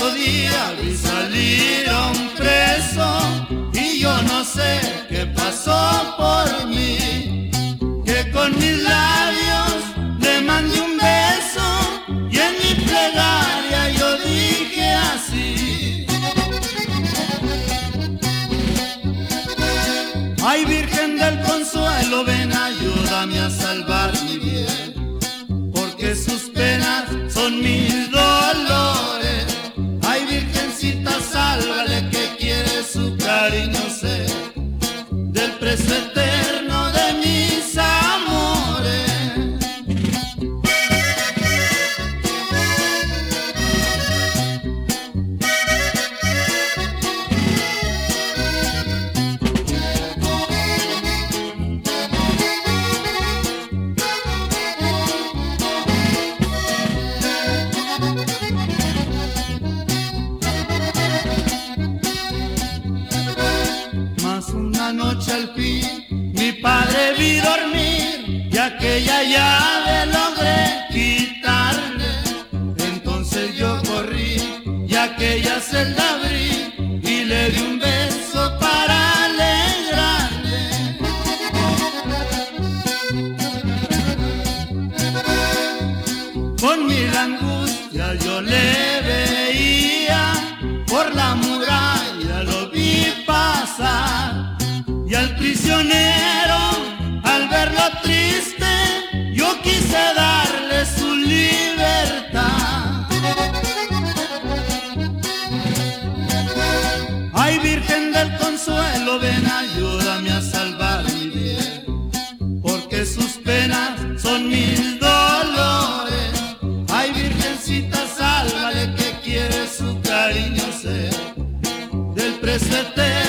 otro día vi salir a un preso y yo no sé qué pasó por mí, que con mis labios le mandé un beso y en mi plegaria yo dije así: ay, Virgen del Consuelo, ven, ayúdame a salvar mi bien, porque sus penas son mis dolores. Ay, Virgencita, sálvale, que quiere su cariño ser del preso eterno de mis amores. Noche al fin mi padre vi dormir y aquella llave logré quitarle. Entonces yo corrí y aquella celda abrí y le di un beso para alegrarle. Con mil angustias yo le veía, por la muralla lo vi pasar. Y al prisionero, al verlo triste, yo quise darle su libertad. Ay, Virgen del Consuelo, ven, ayúdame a salvar mi bien, porque sus penas son mis dolores. Ay, Virgencita, sálvale, que quiere su cariño ser del preso eterno